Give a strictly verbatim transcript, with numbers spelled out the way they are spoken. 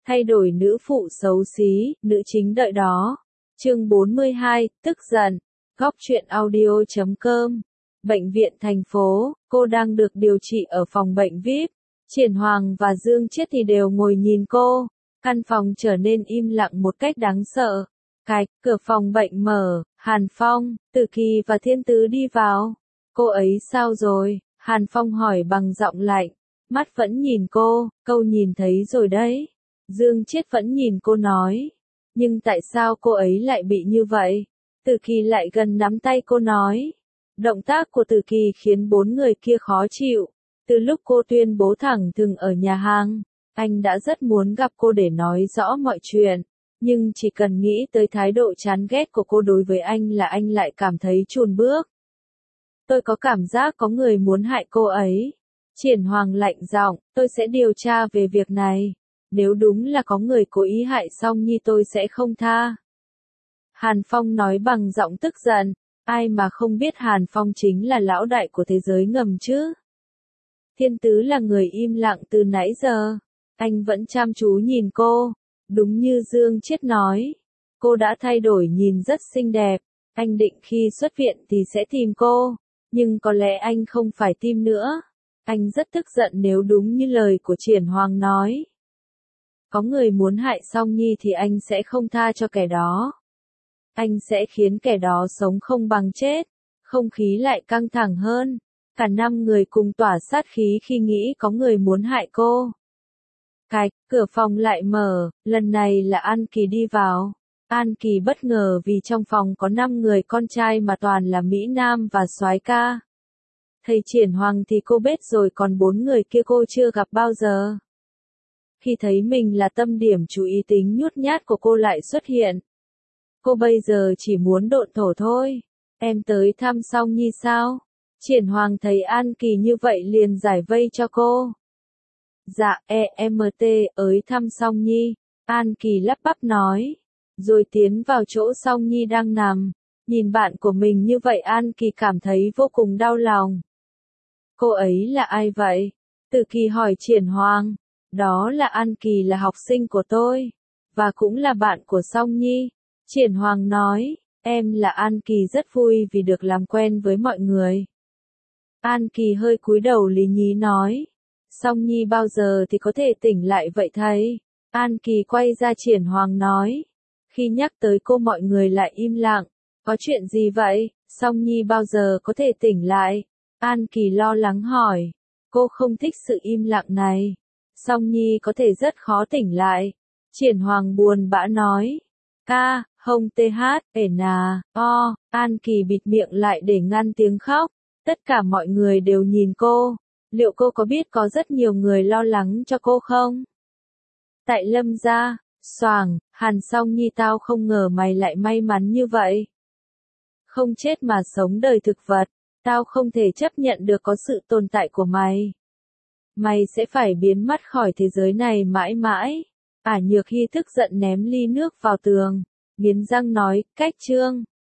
Thay đổi nữ phụ xấu xí, nữ chính đợi đó. Chương bốn mươi hai, tức giận. Góc truyện audio chấm com. Bệnh viện thành phố, cô đang được điều trị ở phòng bệnh vi ai pi. Triển Hoàng và Dương Chiết thì đều ngồi nhìn cô. Căn phòng trở nên im lặng một cách đáng sợ. Cạch, cửa phòng bệnh mở, Hàn Phong, Tử Kỳ và Thiên Tứ đi vào. Cô ấy sao rồi? Hàn Phong hỏi bằng giọng lạnh. Mắt vẫn nhìn cô, câu nhìn thấy rồi đấy. Dương Chiết vẫn nhìn cô nói. Nhưng tại sao cô ấy lại bị như vậy? Tử Kỳ lại gần nắm tay cô nói. Động tác của Tử Kỳ khiến bốn người kia khó chịu. Từ lúc cô tuyên bố thẳng thừng ở nhà hàng, anh đã rất muốn gặp cô để nói rõ mọi chuyện. Nhưng chỉ cần nghĩ tới thái độ chán ghét của cô đối với anh là anh lại cảm thấy chùn bước. Tôi có cảm giác có người muốn hại cô ấy. Triển Hoàng lạnh giọng, tôi sẽ điều tra về việc này. Nếu đúng là có người cố ý hại Song Nhi tôi sẽ không tha. Hàn Phong nói bằng giọng tức giận, ai mà không biết Hàn Phong chính là lão đại của thế giới ngầm chứ. Thiên Tứ là người im lặng từ nãy giờ. Anh vẫn chăm chú nhìn cô. Đúng như Dương Chiết nói. Cô đã thay đổi nhìn rất xinh đẹp. Anh định khi xuất viện thì sẽ tìm cô. Nhưng có lẽ anh không phải tìm nữa. Anh rất tức giận nếu đúng như lời của Triển Hoàng nói. Có người muốn hại Song Nhi thì anh sẽ không tha cho kẻ đó. Anh sẽ khiến kẻ đó sống không bằng chết. Không khí lại căng thẳng hơn. Cả năm người cùng tỏa sát khí khi nghĩ có người muốn hại cô. Cạch, cửa phòng lại mở, lần này là An Kỳ đi vào. An Kỳ bất ngờ vì trong phòng có năm người con trai mà toàn là Mỹ Nam và soái ca. Thầy Triển Hoàng thì cô biết rồi, còn bốn người kia cô chưa gặp bao giờ. Khi thấy mình là tâm điểm chú ý, tính nhút nhát của cô lại xuất hiện. Cô bây giờ chỉ muốn độn thổ thôi. Em tới thăm Song Nhi sao? Triển Hoàng thấy An Kỳ như vậy liền giải vây cho cô. Dạ, em ới thăm Song Nhi. An Kỳ lắp bắp nói. Rồi tiến vào chỗ Song Nhi đang nằm. Nhìn bạn của mình như vậy An Kỳ cảm thấy vô cùng đau lòng. Cô ấy là ai vậy? Tử Kỳ hỏi Triển Hoàng. Đó là An Kỳ, là học sinh của tôi. Và cũng là bạn của Song Nhi. Triển Hoàng nói. Em là An Kỳ, rất vui vì được làm quen với mọi người. An Kỳ hơi cúi đầu lý nhí nói. Song Nhi bao giờ thì có thể tỉnh lại vậy thầy? An Kỳ quay ra Triển Hoàng nói. Khi nhắc tới cô mọi người lại im lặng. Có chuyện gì vậy? Song Nhi bao giờ có thể tỉnh lại? An Kỳ lo lắng hỏi. Cô không thích sự im lặng này. Song Nhi có thể rất khó tỉnh lại. Triển Hoàng buồn bã nói. Ca, hông th, ển à, o. An Kỳ bịt miệng lại để ngăn tiếng khóc. Tất cả mọi người đều nhìn cô. Liệu cô có biết có rất nhiều người lo lắng cho cô không? Tại Lâm gia, xoàng, Hàn Song Nhi, tao không ngờ mày lại may mắn như vậy. Không chết mà sống đời thực vật, tao không thể chấp nhận được có sự tồn tại của mày. Mày sẽ phải biến mất khỏi thế giới này mãi mãi. Ả Nhược Hy tức giận ném ly nước vào tường, nghiến răng nói, cách trương.